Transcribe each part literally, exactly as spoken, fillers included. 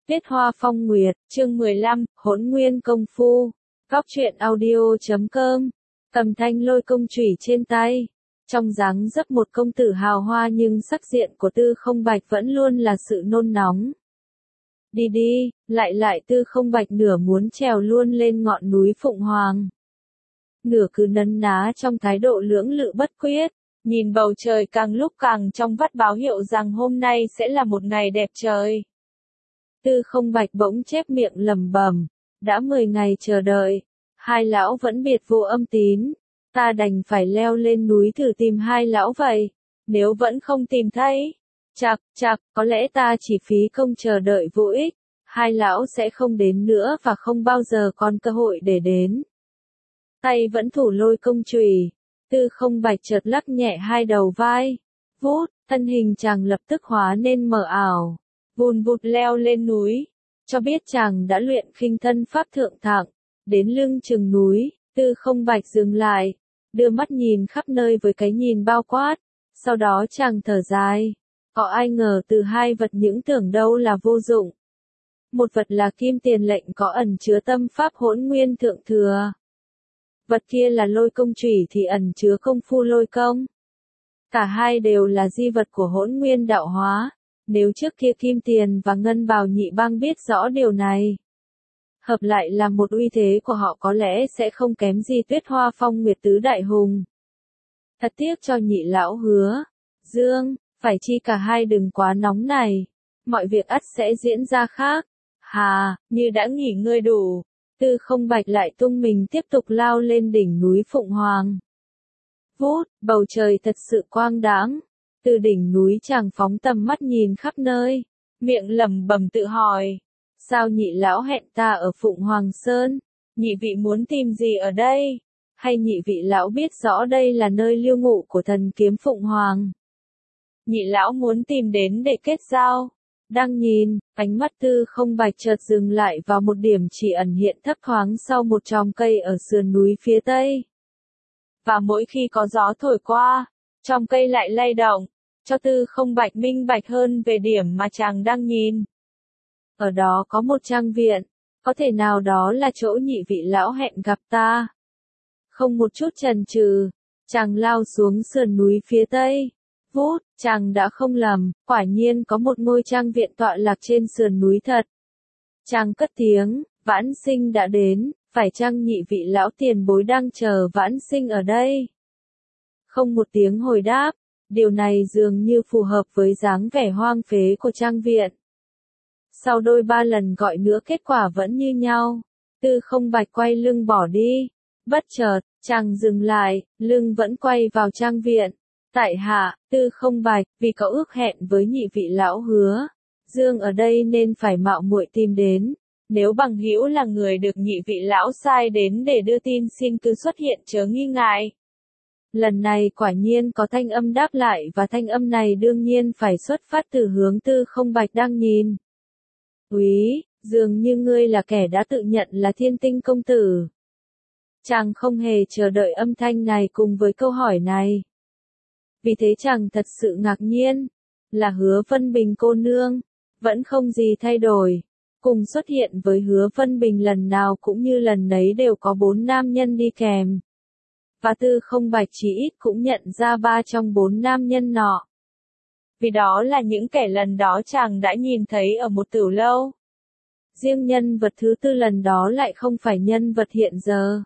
Viết Hoa Phong Nguyệt, chương mười lăm, Hỗn Nguyên Công Phu. Góc truyện audio chấm com. Cầm thanh lôi công chủy trên tay. Trong dáng dấp một công tử hào hoa nhưng sắc diện của Tư Không Bạch vẫn luôn là sự nôn nóng. Đi đi, lại lại Tư Không Bạch nửa muốn trèo luôn lên ngọn núi Phụng Hoàng. Nửa cứ nấn ná trong thái độ lưỡng lự bất quyết, nhìn bầu trời càng lúc càng trong vắt báo hiệu rằng hôm nay sẽ là một ngày đẹp trời. Tư Không Bạch bỗng chép miệng lẩm bẩm, đã mười ngày chờ đợi, hai lão vẫn biệt vô âm tín, ta đành phải leo lên núi thử tìm hai lão vậy, nếu vẫn không tìm thấy, chạc chạc, có lẽ ta chỉ phí công chờ đợi vô ích, hai lão sẽ không đến nữa và không bao giờ còn cơ hội để đến. Tay vẫn thủ lôi công chùy, Tư Không Bạch chợt lắc nhẹ hai đầu vai, vút, thân hình chàng lập tức hóa nên mờ ảo. Vùn vụt leo lên núi, cho biết chàng đã luyện khinh thân pháp thượng thặng, đến lưng chừng núi, Tư Không Bạch dừng lại, đưa mắt nhìn khắp nơi với cái nhìn bao quát, sau đó chàng thở dài, có ai ngờ từ hai vật những tưởng đâu là vô dụng. Một vật là kim tiền lệnh có ẩn chứa tâm pháp hỗn nguyên thượng thừa. Vật kia là lôi công chủy thì ẩn chứa công phu lôi công. Cả hai đều là di vật của hỗn nguyên đạo hóa. Nếu trước kia Kim Tiền và Ngân Bào Nhị Bang biết rõ điều này, hợp lại làm một uy thế của họ có lẽ sẽ không kém gì Tuyết Hoa Phong Nguyệt Tứ Đại Hùng. Thật tiếc cho Nhị lão Hứa, Dương, phải chi cả hai đừng quá nóng này, mọi việc ắt sẽ diễn ra khác. Hà, như đã nghỉ ngơi đủ, Tư Không Bạch lại tung mình tiếp tục lao lên đỉnh núi Phụng Hoàng. Vút, bầu trời thật sự quang đãng. Từ đỉnh núi chàng phóng tầm mắt nhìn khắp nơi, miệng lẩm bẩm tự hỏi, sao nhị lão hẹn ta ở Phụng Hoàng Sơn, nhị vị muốn tìm gì ở đây, hay nhị vị lão biết rõ đây là nơi lưu ngụ của thần kiếm Phụng Hoàng. Nhị lão muốn tìm đến để kết giao. Đang nhìn, ánh mắt Tư Không Bạch chợt dừng lại vào một điểm chỉ ẩn hiện thấp thoáng sau một chòm cây ở sườn núi phía tây. Và mỗi khi có gió thổi qua, chòm cây lại lay động, cho Tư Không Bạch minh bạch hơn về điểm mà chàng đang nhìn. Ở đó có một trang viện, có thể nào đó là chỗ nhị vị lão hẹn gặp ta. Không một chút chần chừ, chàng lao xuống sườn núi phía tây. Vút, chàng đã không lầm, quả nhiên có một ngôi trang viện tọa lạc trên sườn núi thật. Chàng cất tiếng, Vãn Sinh đã đến, phải chăng nhị vị lão tiền bối đang chờ Vãn Sinh ở đây? Không một tiếng hồi đáp. Điều này dường như phù hợp với dáng vẻ hoang phế của trang viện. Sau đôi ba lần gọi nữa kết quả vẫn như nhau. Tư Không Bạch quay lưng bỏ đi. Bất chợt, chàng dừng lại, lưng vẫn quay vào trang viện. Tại hạ, Tư Không Bạch, vì có ước hẹn với nhị vị lão Hứa, Dương ở đây nên phải mạo muội tìm đến. Nếu bằng hữu là người được nhị vị lão sai đến để đưa tin xin cứ xuất hiện chớ nghi ngại. Lần này quả nhiên có thanh âm đáp lại và thanh âm này đương nhiên phải xuất phát từ hướng Tư Không Bạch đang nhìn. Úy, dường như ngươi là kẻ đã tự nhận là Thiên Tinh công tử. Chàng không hề chờ đợi âm thanh này cùng với câu hỏi này. Vì thế chàng thật sự ngạc nhiên, là Hứa Vân Bình cô nương, vẫn không gì thay đổi. Cùng xuất hiện với Hứa Vân Bình lần nào cũng như lần nấy đều có bốn nam nhân đi kèm. Và Tư Không Bạch chỉ ít cũng nhận ra ba trong bốn nam nhân nọ. Vì đó là những kẻ lần đó chàng đã nhìn thấy ở một tửu lâu. Riêng nhân vật thứ tư lần đó lại không phải nhân vật hiện giờ.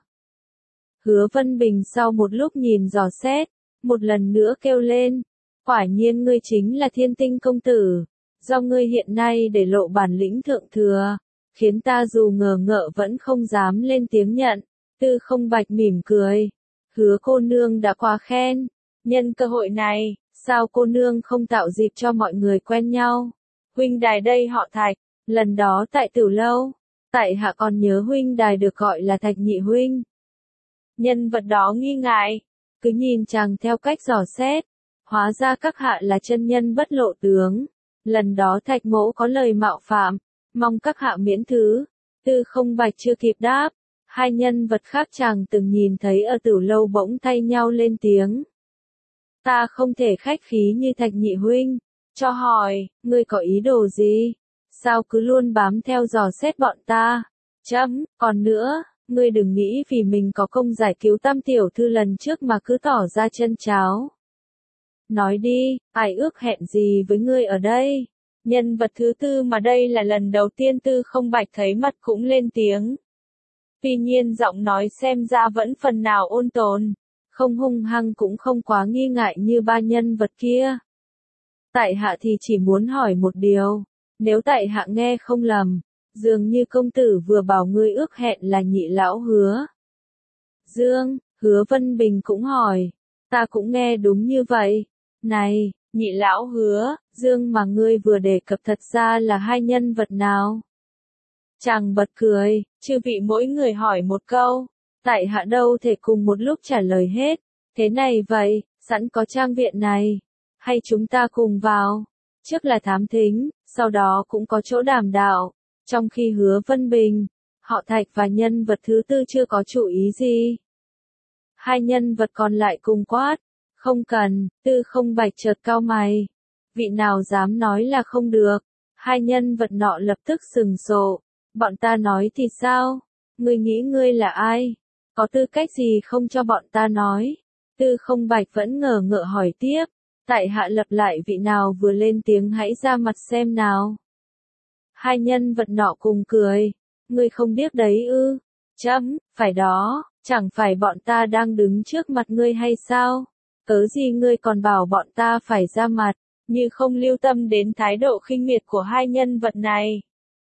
Hứa Vân Bình sau một lúc nhìn dò xét, một lần nữa kêu lên, quả nhiên ngươi chính là Thiên Tinh công tử, do ngươi hiện nay để lộ bản lĩnh thượng thừa, khiến ta dù ngờ ngợ vẫn không dám lên tiếng nhận. Tư Không Bạch mỉm cười. Hứa cô nương đã quá khen, nhân cơ hội này, sao cô nương không tạo dịp cho mọi người quen nhau? Huynh đài đây họ Thạch, lần đó tại Tửu lâu, tại hạ còn nhớ huynh đài được gọi là Thạch nhị huynh. Nhân vật đó nghi ngại, cứ nhìn chàng theo cách dò xét, hóa ra các hạ là chân nhân bất lộ tướng. Lần đó Thạch mỗ có lời mạo phạm, mong các hạ miễn thứ. Tư Không Bạch chưa kịp đáp. Hai nhân vật khác chàng từng nhìn thấy ở Tửu lâu bỗng thay nhau lên tiếng. Ta không thể khách khí như Thạch nhị huynh, cho hỏi, ngươi có ý đồ gì? Sao cứ luôn bám theo dò xét bọn ta? Chấm, còn nữa, ngươi đừng nghĩ vì mình có công giải cứu Tam tiểu thư lần trước mà cứ tỏ ra chân cháo. Nói đi, ai ước hẹn gì với ngươi ở đây? Nhân vật thứ tư mà đây là lần đầu tiên Tư Không Bạch thấy mặt cũng lên tiếng. Tuy nhiên giọng nói xem ra vẫn phần nào ôn tồn, không hung hăng cũng không quá nghi ngại như ba nhân vật kia. Tại hạ thì chỉ muốn hỏi một điều, nếu tại hạ nghe không lầm, dường như công tử vừa bảo ngươi ước hẹn là Nhị lão Hứa Dương. Hứa Vân Bình cũng hỏi, ta cũng nghe đúng như vậy. Này, Nhị lão Hứa Dương mà ngươi vừa đề cập thật ra là hai nhân vật nào? Chàng bật cười, chư vị mỗi người hỏi một câu, tại hạ đâu thể cùng một lúc trả lời hết. Thế này vậy, sẵn có trang viện này, hay chúng ta cùng vào? Trước là thám thính, sau đó cũng có chỗ đàm đạo. Trong khi Hứa Vân Bình, họ Thạch và nhân vật thứ tư chưa có chủ ý gì. Hai nhân vật còn lại cùng quát, không cần. Tư Không Bạch chợt cau mày, vị nào dám nói là không được? Hai nhân vật nọ lập tức sừng sộ, bọn ta nói thì sao? Ngươi nghĩ ngươi là ai? Có tư cách gì không cho bọn ta nói? Tư Không Bạch vẫn ngờ ngợ hỏi tiếp, tại hạ lập lại vị nào vừa lên tiếng hãy ra mặt xem nào. Hai nhân vật nọ cùng cười, ngươi không biết đấy ư? Chấm, phải đó, chẳng phải bọn ta đang đứng trước mặt ngươi hay sao? Cớ gì ngươi còn bảo bọn ta phải ra mặt, như không lưu tâm đến thái độ khinh miệt của hai nhân vật này.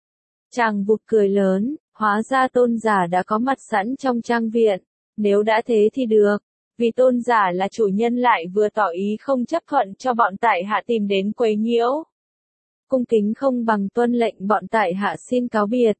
Chàng vụt cười lớn, hóa ra tôn giả đã có mặt sẵn trong trang viện, nếu đã thế thì được, vì tôn giả là chủ nhân lại vừa tỏ ý không chấp thuận cho bọn tại hạ tìm đến quấy nhiễu. Cung kính không bằng tuân lệnh, bọn tại hạ xin cáo biệt.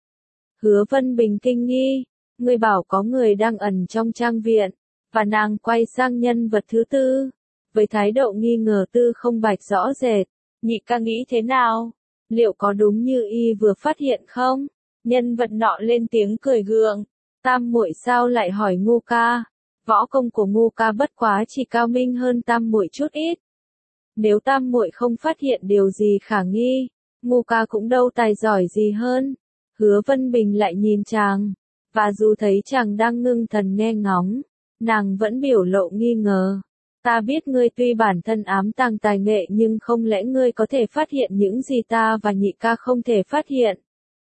Hứa Vân Bình kinh nghi, ngươi bảo có người đang ẩn trong trang viện, và nàng quay sang nhân vật thứ tư, với thái độ nghi ngờ. Tư Không Bạch rõ rệt, Nhị ca nghĩ thế nào? Liệu có đúng như y vừa phát hiện không? Nhân vật nọ lên tiếng cười gượng, Tam muội sao lại hỏi Ngô ca? Võ công của Ngô ca bất quá chỉ cao minh hơn Tam muội chút ít. Nếu Tam muội không phát hiện điều gì khả nghi, Ngô ca cũng đâu tài giỏi gì hơn. Hứa Vân Bình lại nhìn chàng, và dù thấy chàng đang ngưng thần nghe ngóng, nàng vẫn biểu lộ nghi ngờ. Ta biết ngươi tuy bản thân ám tàng tài nghệ nhưng không lẽ ngươi có thể phát hiện những gì ta và Nhị ca không thể phát hiện?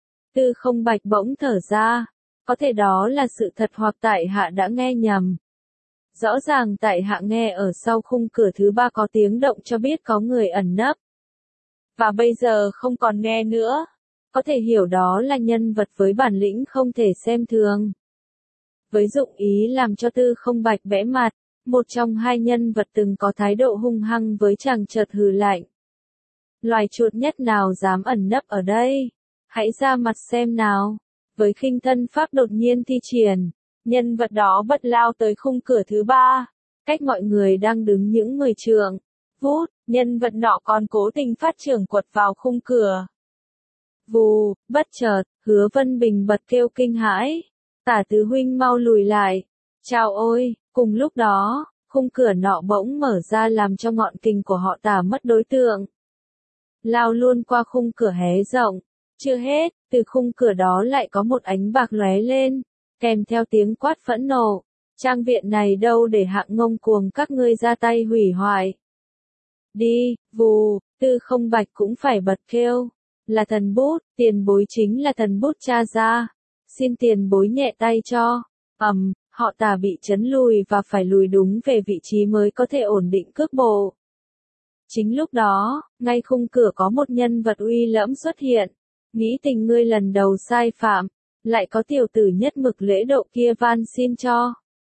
Tư Không Bạch bỗng thở ra, có thể đó là sự thật hoặc tại hạ đã nghe nhầm. Rõ ràng tại hạ nghe ở sau khung cửa thứ ba có tiếng động cho biết có người ẩn nấp. Và bây giờ không còn nghe nữa. Có thể hiểu đó là nhân vật với bản lĩnh không thể xem thường. Với dụng ý làm cho Tư Không Bạch bẽ mặt, một trong hai nhân vật từng có thái độ hung hăng với chàng chợt hừ lạnh. Loài chuột nhất nào dám ẩn nấp ở đây? Hãy ra mặt xem nào. Với khinh thân pháp đột nhiên thi triển, nhân vật đó bật lao tới khung cửa thứ ba, cách mọi người đang đứng những mười trượng. Vút, nhân vật nọ còn cố tình phát trưởng quật vào khung cửa. Vù, bất chợt, Hứa Vân Bình bật kêu kinh hãi. Tả tứ huynh mau lùi lại. Chao ôi, cùng lúc đó, khung cửa nọ bỗng mở ra làm cho ngọn kình của họ Tả mất đối tượng. Lao luôn qua khung cửa hé rộng. Chưa hết, từ khung cửa đó lại có một ánh bạc lóe lên, kèm theo tiếng quát phẫn nộ. Trang viện này đâu để hạng ngông cuồng các ngươi ra tay hủy hoại. Đi, vù, Tư Không Bạch cũng phải bật kêu. Là thần bút, tiền bối chính là thần bút cha ra. Xin tiền bối nhẹ tay cho. Ầm, um, họ Tả bị chấn lùi và phải lùi đúng về vị trí mới có thể ổn định cước bộ. Chính lúc đó, ngay khung cửa có một nhân vật uy lẫm xuất hiện. Nghĩ tình ngươi lần đầu sai phạm, lại có tiểu tử nhất mực lễ độ kia van xin cho.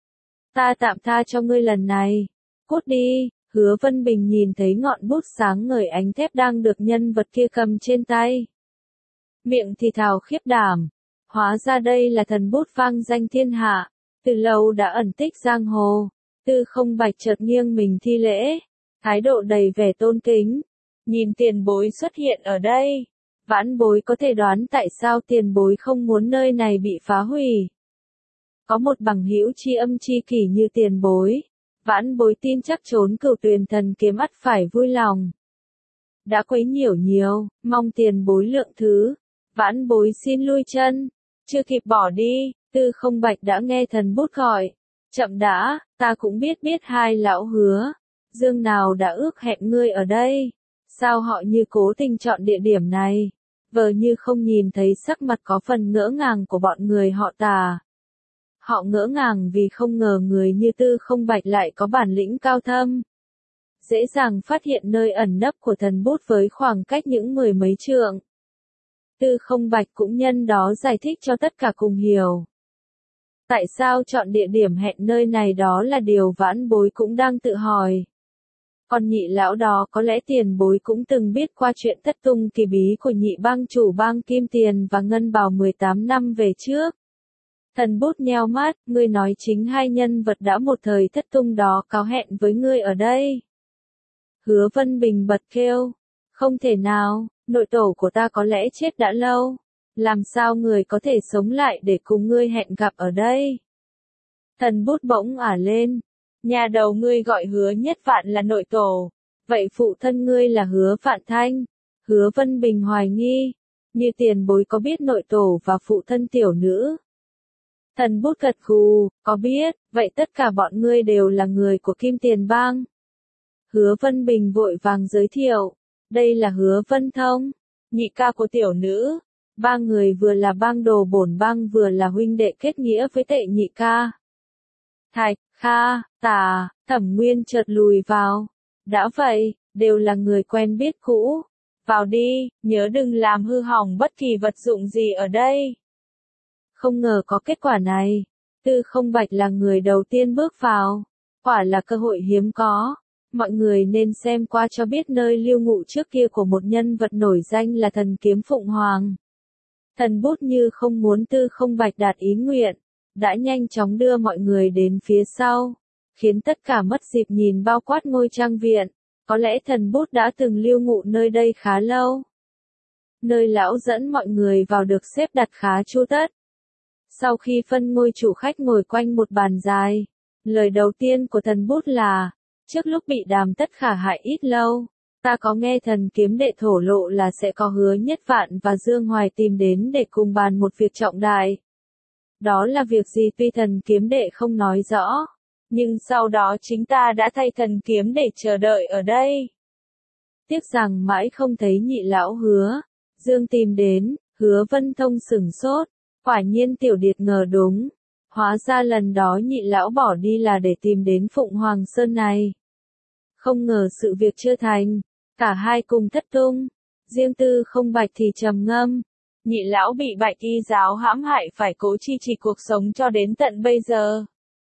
Ta tạm tha cho ngươi lần này. Cút đi. Hứa Vân Bình nhìn thấy ngọn bút sáng ngời ánh thép đang được nhân vật kia cầm trên tay. Miệng thì thào khiếp đảm. Hóa ra đây là thần bút vang danh thiên hạ, từ lâu đã ẩn tích giang hồ. Tư Không Bạch chợt nghiêng mình thi lễ, thái độ đầy vẻ tôn kính. Nhìn tiền bối xuất hiện ở đây, vãn bối có thể đoán tại sao tiền bối không muốn nơi này bị phá hủy. Có một bằng hữu tri âm tri kỷ như tiền bối, vãn bối tin chắc trốn Cửu Tuyền Thần Kiếm ắt phải vui lòng. đã quấy nhiễu nhiều, mong tiền bối lượng thứ, vãn bối xin lui chân. Chưa kịp bỏ đi, Tư Không Bạch đã nghe thần bút gọi. Chậm đã, ta cũng biết biết hai lão Hứa, Dương nào đã ước hẹn ngươi ở đây. Sao họ như cố tình chọn địa điểm này? Vờ như không nhìn thấy sắc mặt có phần ngỡ ngàng của bọn người họ Tà. Họ ngỡ ngàng vì không ngờ người như Tư Không Bạch lại có bản lĩnh cao thâm. Dễ dàng phát hiện nơi ẩn nấp của thần bút với khoảng cách những mười mấy trượng. Tư Không Bạch cũng nhân đó giải thích cho tất cả cùng hiểu. Tại sao chọn địa điểm hẹn nơi này đó là điều vãn bối cũng đang tự hỏi. Còn nhị lão đó có lẽ tiền bối cũng từng biết qua chuyện thất tung kỳ bí của nhị bang chủ bang Kim Tiền và Ngân Bào mười tám năm về trước. Thần bút nheo mắt, ngươi nói chính hai nhân vật đã một thời thất tung đó cáo hẹn với ngươi ở đây. Hứa Vân Bình bật kêu, không thể nào, nội tổ của ta có lẽ chết đã lâu. Làm sao người có thể sống lại để cùng ngươi hẹn gặp ở đây? Thần bút bỗng ả lên. Nhà đầu ngươi gọi Hứa Nhất Vạn là nội tổ. Vậy phụ thân ngươi là Hứa Vạn Thanh. Hứa Vân Bình hoài nghi. Như tiền bối có biết nội tổ và phụ thân tiểu nữ? Thần bút gật gù, có biết, vậy tất cả bọn ngươi đều là người của Kim Tiền Bang. Hứa Vân Bình vội vàng giới thiệu. Đây là Hứa Vân Thông, nhị ca của tiểu nữ. Ba người vừa là bang đồ bổn bang vừa là huynh đệ kết nghĩa với tệ nhị ca. Thạch, Kha, Tà, Thẩm Nguyên chợt lùi vào. Đã vậy, đều là người quen biết cũ. Vào đi, nhớ đừng làm hư hỏng bất kỳ vật dụng gì ở đây. Không ngờ có kết quả này. Tư Không Bạch là người đầu tiên bước vào. Quả là cơ hội hiếm có. Mọi người nên xem qua cho biết nơi lưu ngụ trước kia của một nhân vật nổi danh là thần kiếm Phụng Hoàng. Thần bút như không muốn Tư Không Bạch đạt ý nguyện, đã nhanh chóng đưa mọi người đến phía sau, khiến tất cả mất dịp nhìn bao quát ngôi trang viện. Có lẽ thần bút đã từng lưu ngụ nơi đây khá lâu. Nơi lão dẫn mọi người vào được xếp đặt khá chu tất. Sau khi phân ngôi chủ khách ngồi quanh một bàn dài, lời đầu tiên của thần bút là, trước lúc bị Đàm Tất Khả hại ít lâu, ta có nghe thần kiếm đệ thổ lộ là sẽ có Hứa Nhất Vạn và Dương Hoài tìm đến để cùng bàn một việc trọng đại. Đó là việc gì tuy thần kiếm đệ không nói rõ, nhưng sau đó chính ta đã thay thần kiếm để chờ đợi ở đây. Tiếc rằng mãi không thấy nhị lão Hứa Dương tìm đến. Hứa Vân Thông sửng sốt, quả nhiên tiểu điệt ngờ đúng. Hóa ra lần đó nhị lão bỏ đi là để tìm đến Phụng Hoàng Sơn này. Không ngờ sự việc chưa thành, cả hai cùng thất tung. Riêng Tư Không Bạch thì trầm ngâm. Nhị lão bị Bạch Y giáo hãm hại phải cố chi trì cuộc sống cho đến tận bây giờ.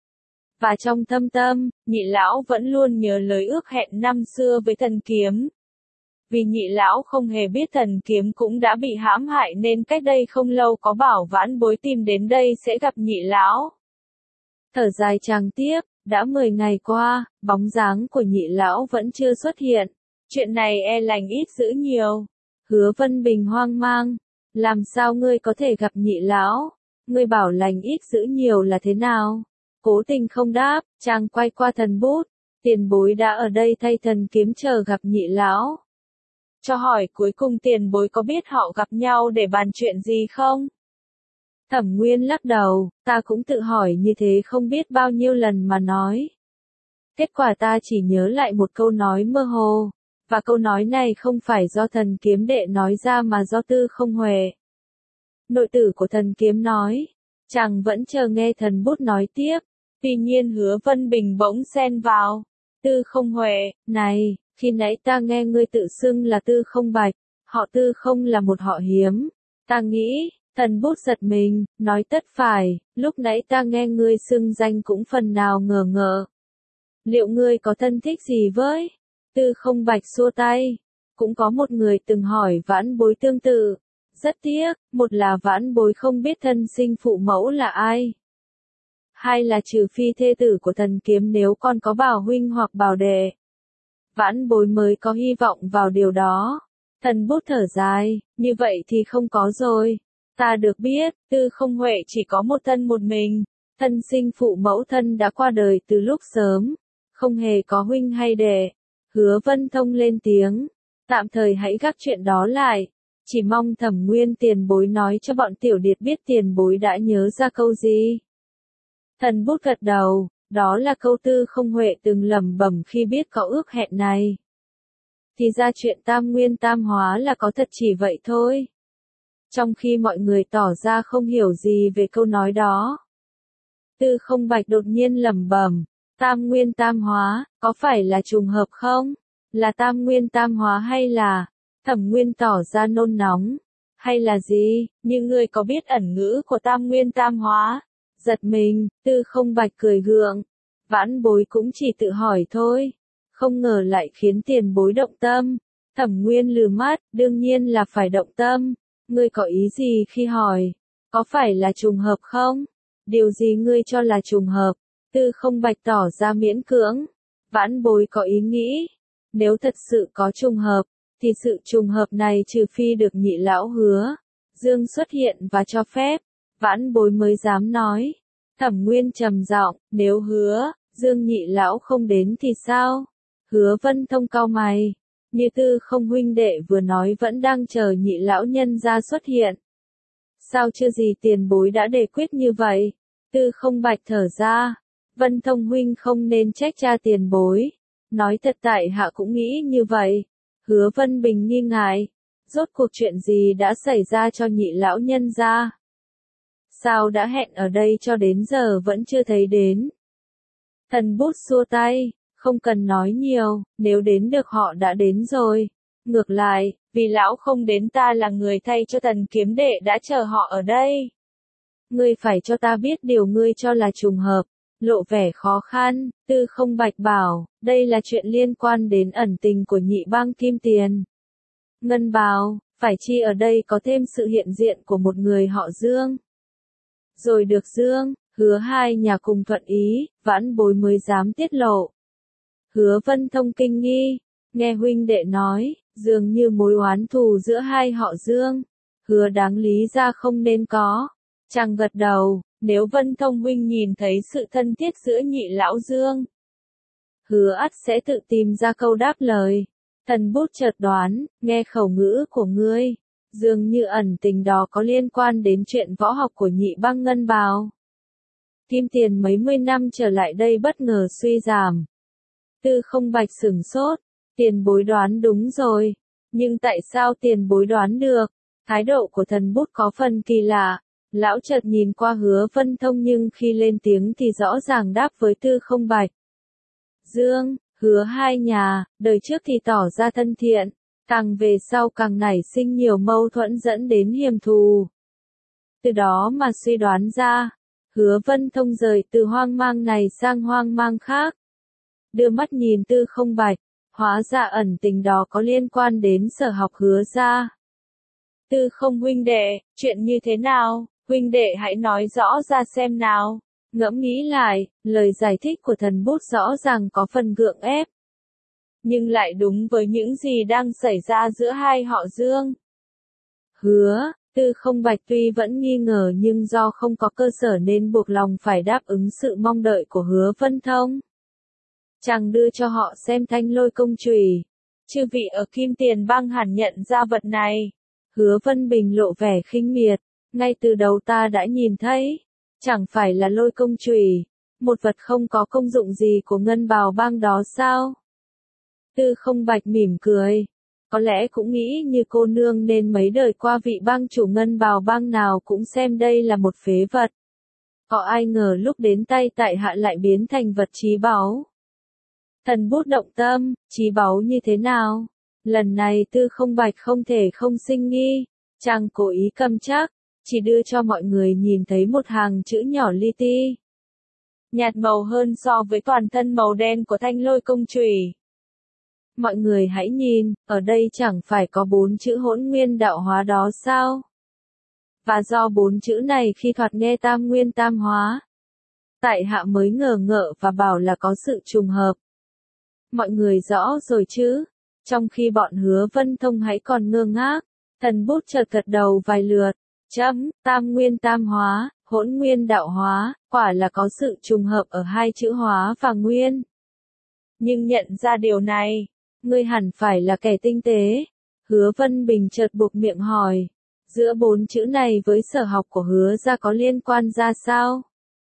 Và trong thâm tâm, nhị lão vẫn luôn nhớ lời ước hẹn năm xưa với thần kiếm. Vì nhị lão không hề biết thần kiếm cũng đã bị hãm hại nên cách đây không lâu có bảo vãn bối tìm đến đây sẽ gặp nhị lão. Thở dài chàng tiếp, đã mười ngày qua, bóng dáng của nhị lão vẫn chưa xuất hiện. Chuyện này e lành ít dữ nhiều. Hứa Vân Bình hoang mang. Làm sao ngươi có thể gặp nhị lão? Ngươi bảo lành ít dữ nhiều là thế nào? Cố tình không đáp, chàng quay qua thần bút. Tiền bối đã ở đây thay thần kiếm chờ gặp nhị lão. Cho hỏi cuối cùng tiền bối có biết họ gặp nhau để bàn chuyện gì không? Thẩm Nguyên lắc đầu, ta cũng tự hỏi như thế không biết bao nhiêu lần mà nói. Kết quả ta chỉ nhớ lại một câu nói mơ hồ, và câu nói này không phải do thần kiếm đệ nói ra mà do Tư Không Huệ. Nội tử của thần kiếm nói, chàng vẫn chờ nghe thần bút nói tiếp, tuy nhiên Hứa Vân Bình bỗng xen vào. Tư Không Huệ, này, khi nãy ta nghe ngươi tự xưng là Tư Không Bạch, họ Tư Không là một họ hiếm, ta nghĩ. Thần bút giật mình, nói tất phải, lúc nãy ta nghe ngươi xưng danh cũng phần nào ngờ ngợ. Liệu ngươi có thân thích gì với? Tư Không Bạch xua tay. Cũng có một người từng hỏi vãn bối tương tự. Rất tiếc, một là vãn bối không biết thân sinh phụ mẫu là ai. Hai là trừ phi thê tử của thần kiếm nếu con có bảo huynh hoặc bảo đệ. Vãn bối mới có hy vọng vào điều đó. Thần bút thở dài, như vậy thì không có rồi. Ta được biết, Tư Không Huệ chỉ có một thân một mình, thân sinh phụ mẫu thân đã qua đời từ lúc sớm, không hề có huynh hay đệ. Hứa Vân Thông lên tiếng, Tạm thời hãy gác chuyện đó lại. Chỉ mong Thẩm Nguyên tiền bối nói cho bọn tiểu điệt biết tiền bối đã nhớ ra câu gì. Thần bút gật đầu, đó là câu Tư Không Huệ từng lẩm bẩm khi biết có ước hẹn này. Thì ra chuyện tam nguyên tam hóa là có thật chỉ vậy thôi. Trong khi mọi người tỏ ra không hiểu gì về câu nói đó, Tư Không Bạch đột nhiên lẩm bẩm, tam nguyên tam hóa, có phải là trùng hợp không? Là tam nguyên tam hóa hay là... Thẩm Nguyên tỏ ra nôn nóng. Hay là gì? Nhưng ngươi có biết ẩn ngữ của tam nguyên tam hóa? Giật mình, Tư Không Bạch cười gượng. Vãn bối cũng chỉ tự hỏi thôi. Không ngờ lại khiến tiền bối động tâm. Thẩm Nguyên lừ mắt, đương nhiên là phải động tâm. Ngươi có ý gì khi hỏi? Có phải là trùng hợp không? Điều gì ngươi cho là trùng hợp? Tư Không Bạch tỏ ra miễn cưỡng. Vãn bối có ý nghĩ. Nếu thật sự có trùng hợp, thì sự trùng hợp này trừ phi được nhị lão hứa, Dương xuất hiện và cho phép, vãn bối mới dám nói. Thẩm Nguyên trầm giọng, nếu hứa, Dương nhị lão không đến thì sao? Hứa Vân Thông cau mày, như Tư Không huynh đệ vừa nói vẫn đang chờ nhị lão nhân ra xuất hiện. Sao chưa gì tiền bối đã đề quyết như vậy? Tư Không Bạch thở ra, Vân Thông huynh không nên trách cha tiền bối. Nói thật tại hạ cũng nghĩ như vậy. Hứa Vân Bình nghi ngại. Rốt cuộc chuyện gì đã xảy ra cho nhị lão nhân ra? Sao đã hẹn ở đây cho đến giờ vẫn chưa thấy đến? Thần bút xua tay, không cần nói nhiều, nếu đến được họ đã đến rồi. Ngược lại, vì lão không đến ta là người thay cho thần kiếm đệ đã chờ họ ở đây. Ngươi phải cho ta biết điều ngươi cho là trùng hợp. Lộ vẻ khó khăn, Tư Không Bạch bảo, đây là chuyện liên quan đến ẩn tình của nhị bang Kim Tiền. Ngân Bào, phải chi ở đây có thêm sự hiện diện của một người họ Dương. Rồi được Dương, Hứa hai nhà cùng thuận ý, vãn bối mới dám tiết lộ. Hứa Vân Thông kinh nghi, nghe huynh đệ nói, dường như mối oán thù giữa hai họ Dương. Hứa đáng lý ra không nên có. Chàng gật đầu. Nếu Vân Thông huynh nhìn thấy sự thân thiết giữa nhị lão Dương, hứa ắt sẽ tự tìm ra câu đáp lời. Thần bút chợt đoán, nghe khẩu ngữ của ngươi, dường như ẩn tình đó có liên quan đến chuyện võ học của nhị bang Ngân Bào. Kim Tiền mấy mươi năm trở lại đây bất ngờ suy giảm. Tư Không Bạch sửng sốt, tiền bối đoán đúng rồi, nhưng tại sao tiền bối đoán được? Thái độ của thần bút có phần kỳ lạ. Lão chợt nhìn qua Hứa Vân Thông nhưng khi lên tiếng thì rõ ràng đáp với Tư Không Bạch. Dương, Hứa hai nhà, đời trước thì tỏ ra thân thiện, càng về sau càng nảy sinh nhiều mâu thuẫn dẫn đến hiềm thù. Từ đó mà suy đoán ra, Hứa Vân Thông rời từ hoang mang này sang hoang mang khác. Đưa mắt nhìn Tư Không Bạch, hóa ra ẩn tình đó có liên quan đến sở học Hứa gia. Tư Không huynh đệ, chuyện như thế nào? Huynh đệ hãy nói rõ ra xem nào. Ngẫm nghĩ lại, lời giải thích của thần bút rõ ràng có phần gượng ép. Nhưng lại đúng với những gì đang xảy ra giữa hai họ Dương. Hứa, Tư Không Bạch tuy vẫn nghi ngờ nhưng do không có cơ sở nên buộc lòng phải đáp ứng sự mong đợi của Hứa Vân Thông. Chàng đưa cho họ xem thanh lôi công chùy. Chư vị ở Kim Tiền bang hẳn nhận ra vật này. Hứa Vân Bình lộ vẻ khinh miệt. Ngay từ đầu ta đã nhìn thấy, chẳng phải là lôi công chùy, một vật không có công dụng gì của Ngân Bào bang đó sao? Tư Không Bạch mỉm cười, có lẽ cũng nghĩ như cô nương nên mấy đời qua vị bang chủ Ngân Bào bang nào cũng xem đây là một phế vật. Có ai ngờ lúc đến tay tại hạ lại biến thành vật chí báu. Thần bút động tâm, chí báu như thế nào? Lần này Tư Không Bạch không thể không sinh nghi, chàng cố ý cầm chắc. Chỉ đưa cho mọi người nhìn thấy một hàng chữ nhỏ li ti. Nhạt màu hơn so với toàn thân màu đen của thanh lôi công chùy. Mọi người hãy nhìn, ở đây chẳng phải có bốn chữ hỗn nguyên đạo hóa đó sao? Và do bốn chữ này khi thoạt nghe tam nguyên tam hóa. Tại hạ mới ngờ ngợ và bảo là có sự trùng hợp. Mọi người rõ rồi chứ? Trong khi bọn Hứa Vân Thông hãy còn ngơ ngác, thần bút chợt gật đầu vài lượt. Chấm, tam nguyên tam hóa, hỗn nguyên đạo hóa, quả là có sự trùng hợp ở hai chữ hóa và nguyên. Nhưng nhận ra điều này, Ngươi hẳn phải là kẻ tinh tế. Hứa Vân Bình chợt buộc miệng hỏi. Giữa bốn chữ này với sở học của Hứa gia có liên quan ra sao?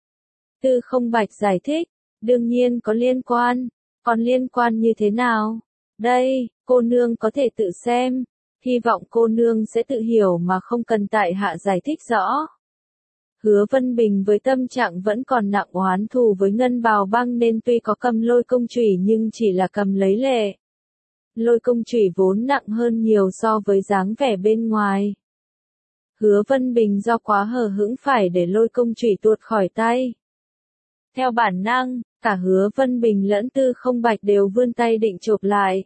Tư Không Bạch giải thích. Đương nhiên có liên quan. Còn liên quan như thế nào? Đây, cô nương có thể tự xem. Hy vọng cô nương sẽ tự hiểu mà không cần tại hạ giải thích rõ. Hứa Vân Bình với tâm trạng vẫn còn nặng oán thù với Ngân Bào Băng nên tuy có cầm lôi công chủy nhưng chỉ là cầm lấy lệ. Lôi công chủy vốn nặng hơn nhiều so với dáng vẻ bên ngoài. Hứa Vân Bình do quá hờ hững phải để lôi công chủy tuột khỏi tay. Theo bản năng, cả Hứa Vân Bình lẫn Tư Không Bạch đều vươn tay định chộp lại.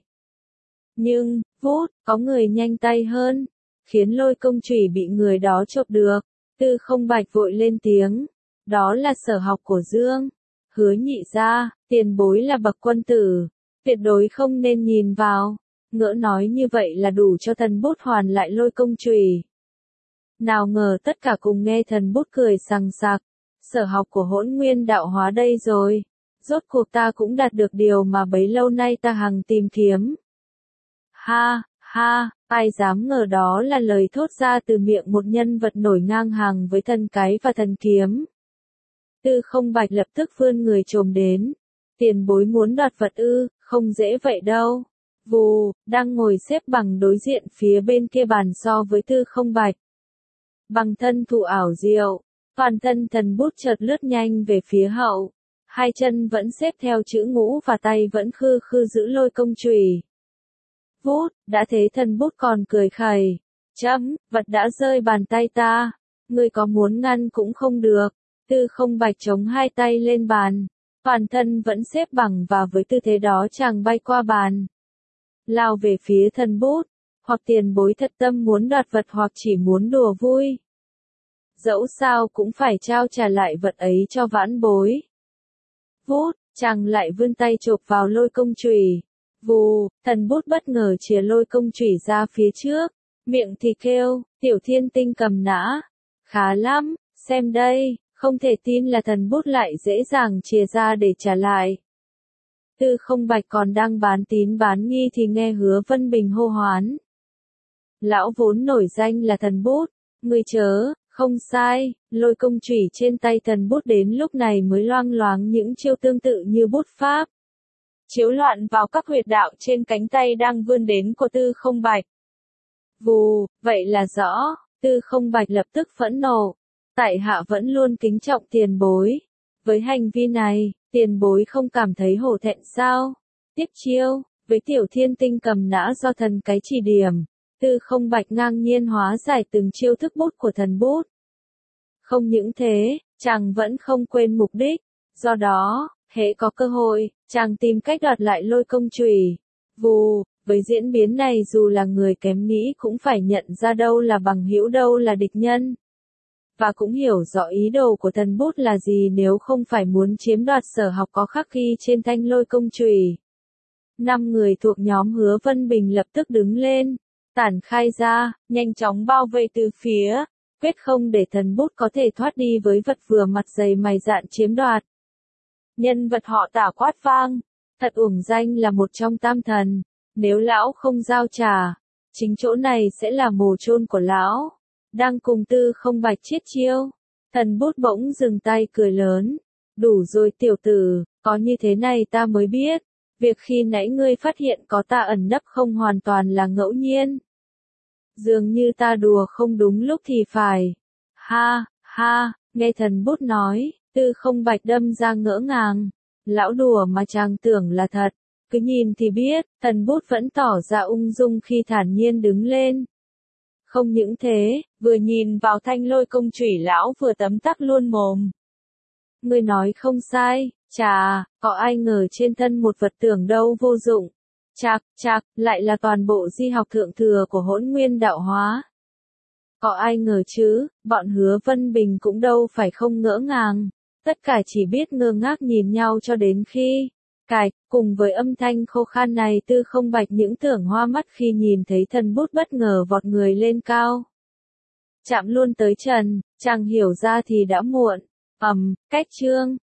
Nhưng, vút, có người nhanh tay hơn, khiến lôi công chủy bị người đó chộp được. Tư Không Bạch vội lên tiếng, đó là sở học của Dương. Hứa nhị gia, tiền bối là bậc quân tử, tuyệt đối không nên nhìn vào. Ngỡ nói như vậy là đủ cho thần bút hoàn lại lôi công chủy. Nào ngờ tất cả cùng nghe thần bút cười sằng sặc, sở học của Hỗn Nguyên đạo hóa đây rồi. Rốt cuộc ta cũng đạt được điều mà bấy lâu nay ta hằng tìm kiếm. Ha, ha, ai dám ngờ đó là lời thốt ra từ miệng một nhân vật nổi ngang hàng với thần cái và thần kiếm. Tư Không Bạch lập tức vươn người chồm đến. Tiền bối muốn đoạt vật ư, không dễ vậy đâu. Vù, đang ngồi xếp bằng đối diện phía bên kia bàn so với Tư Không Bạch. Bằng thân thủ ảo diệu, toàn thân thần bút chợt lướt nhanh về phía hậu. Hai chân vẫn xếp theo chữ ngũ và tay vẫn khư khư giữ lôi công chủy. Vút, đã thế thần bút còn cười khẩy. Chấm, vật đã rơi bàn tay ta. Ngươi có muốn ngăn cũng không được. Tư Không Bạch chống hai tay lên bàn. Toàn thân vẫn xếp bằng và với tư thế đó chàng bay qua bàn. Lao về phía thần bút. Hoặc tiền bối thật tâm muốn đoạt vật hoặc chỉ muốn đùa vui. Dẫu sao cũng phải trao trả lại vật ấy cho vãn bối. Vút, chàng lại vươn tay chộp vào lôi công chủy. Vù, thần bút bất ngờ chìa lôi công chủy ra phía trước, miệng thì kêu, Tiểu Thiên Tinh cầm nã. Khá lắm, xem đây, không thể tin là thần bút lại dễ dàng chìa ra để trả lại. Tư Không Bạch còn đang bán tín bán nghi thì nghe Hứa Vân Bình hô hoán. Lão vốn nổi danh là thần bút, ngươi chớ, không sai, lôi công chủy trên tay thần bút đến lúc này mới loang loáng những chiêu tương tự như bút pháp. Chiếu loạn vào các huyệt đạo trên cánh tay đang vươn đến của Tư Không Bạch. Vù, vậy là rõ, Tư Không Bạch lập tức phẫn nộ. Tại hạ vẫn luôn kính trọng tiền bối. Với hành vi này, tiền bối không cảm thấy hổ thẹn sao? Tiếp chiêu, với Tiểu Thiên Tinh cầm nã do thần cái chỉ điểm, Tư Không Bạch ngang nhiên hóa giải từng chiêu thức bút của thần bút. Không những thế, chàng vẫn không quên mục đích, do đó, hễ có cơ hội, chàng tìm cách đoạt lại lôi công chủy. Vù, với diễn biến này dù là người kém nghĩ cũng phải nhận ra đâu là bằng hữu đâu là địch nhân. Và cũng hiểu rõ ý đồ của thần bút là gì nếu không phải muốn chiếm đoạt sở học có khắc ghi trên thanh lôi công chủy. Năm người thuộc nhóm Hứa Vân Bình lập tức đứng lên, tản khai ra, nhanh chóng bao vây từ phía, quyết không để thần bút có thể thoát đi với vật vừa mặt dày mày dạn chiếm đoạt. Nhân vật họ Tả quát vang, thật uổng danh là một trong tam thần, nếu lão không giao trả, chính chỗ này sẽ là mồ chôn của lão. Đang cùng Tư Không Bạch chiết chiêu, thần bút bỗng dừng tay cười lớn, đủ rồi tiểu tử, có như thế này ta mới biết, việc khi nãy ngươi phát hiện có ta ẩn nấp không hoàn toàn là ngẫu nhiên. Dường như ta đùa không đúng lúc thì phải. Ha, ha, nghe thần bút nói, Tư Không Bạch đâm ra ngỡ ngàng. Lão đùa mà chàng tưởng là thật, cứ nhìn thì biết, thần bút vẫn tỏ ra ung dung khi thản nhiên đứng lên. Không những thế, vừa nhìn vào thanh lôi công chủy lão vừa tấm tắc luôn mồm. Ngươi nói không sai, chà, có ai ngờ trên thân một vật tưởng đâu vô dụng. Chạc, chạc, lại là toàn bộ di học thượng thừa của Hỗn Nguyên đạo hóa. Có ai ngờ chứ, bọn Hứa Vân Bình cũng đâu phải không ngỡ ngàng. Tất cả chỉ biết ngơ ngác nhìn nhau cho đến khi, cài, cùng với âm thanh khô khan này Tư Không Bạch những tưởng hoa mắt khi nhìn thấy thần bút bất ngờ vọt người lên cao. Chạm luôn tới trần, chàng hiểu ra thì đã muộn, ầm, cách chương.